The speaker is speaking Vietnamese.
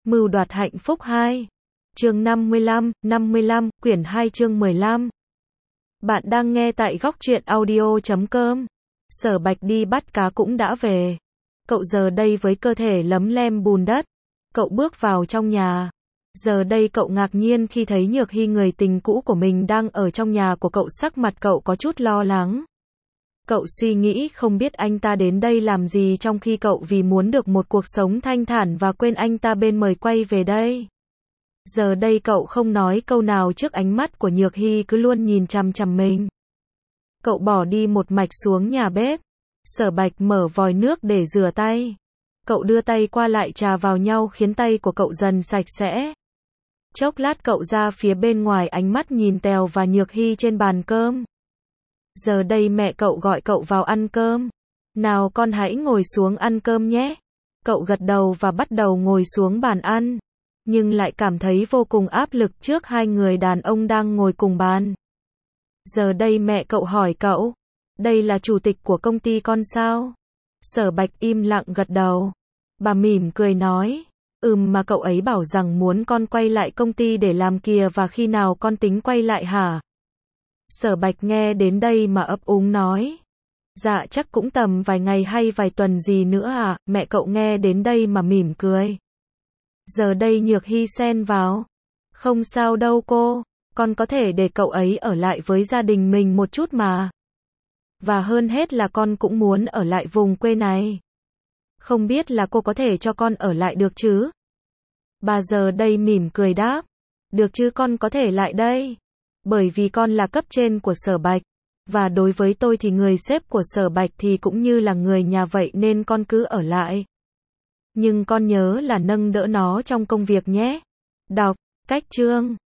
Mưu đoạt hạnh phúc 2. Chương 55, quyển 2 chương 15. Bạn đang nghe tại góc truyện audio.com. Sở Bạch đi bắt cá cũng đã về. Cậu giờ đây với cơ thể lấm lem bùn đất. Cậu bước vào trong nhà. Giờ đây cậu ngạc nhiên khi thấy Nhược Hy, người tình cũ của mình, đang ở trong nhà của cậu. Sắc mặt cậu có chút lo lắng. Cậu suy nghĩ không biết anh ta đến đây làm gì, trong khi cậu vì muốn được một cuộc sống thanh thản và quên anh ta bên mời quay về đây. Giờ đây cậu không nói câu nào trước ánh mắt của Nhược Hy cứ luôn nhìn chằm chằm mình. Cậu bỏ đi một mạch xuống nhà bếp. Sở Bạch mở vòi nước để rửa tay. Cậu đưa tay qua lại chà vào nhau khiến tay của cậu dần sạch sẽ. Chốc lát cậu ra phía bên ngoài, ánh mắt nhìn Tèo và Nhược Hy trên bàn cơm. Giờ đây mẹ cậu gọi cậu vào ăn cơm. Nào con hãy ngồi xuống ăn cơm nhé. Cậu gật đầu và bắt đầu ngồi xuống bàn ăn. Nhưng lại cảm thấy vô cùng áp lực trước hai người đàn ông đang ngồi cùng bàn. Giờ đây mẹ cậu hỏi cậu, đây là chủ tịch của công ty con sao? Sở Bạch im lặng gật đầu. Bà mỉm cười nói, mà cậu ấy bảo rằng muốn con quay lại công ty để làm kìa, và khi nào con tính quay lại hả? Sở Bạch nghe đến đây mà ấp úng nói, dạ chắc cũng tầm vài ngày hay vài tuần gì nữa à. Mẹ cậu nghe đến đây mà mỉm cười. Giờ đây Nhược Hy xen vào, không sao đâu cô, con có thể để cậu ấy ở lại với gia đình mình một chút mà. Và hơn hết là con cũng muốn ở lại vùng quê này. Không biết là cô có thể cho con ở lại được chứ? Bà giờ đây mỉm cười đáp, được chứ, con có thể lại đây. Bởi vì con là cấp trên của Sở Bạch, và đối với tôi thì người sếp của Sở Bạch thì cũng như là người nhà vậy, nên con cứ ở lại. Nhưng con nhớ là nâng đỡ nó trong công việc nhé. Đọc, cách chương.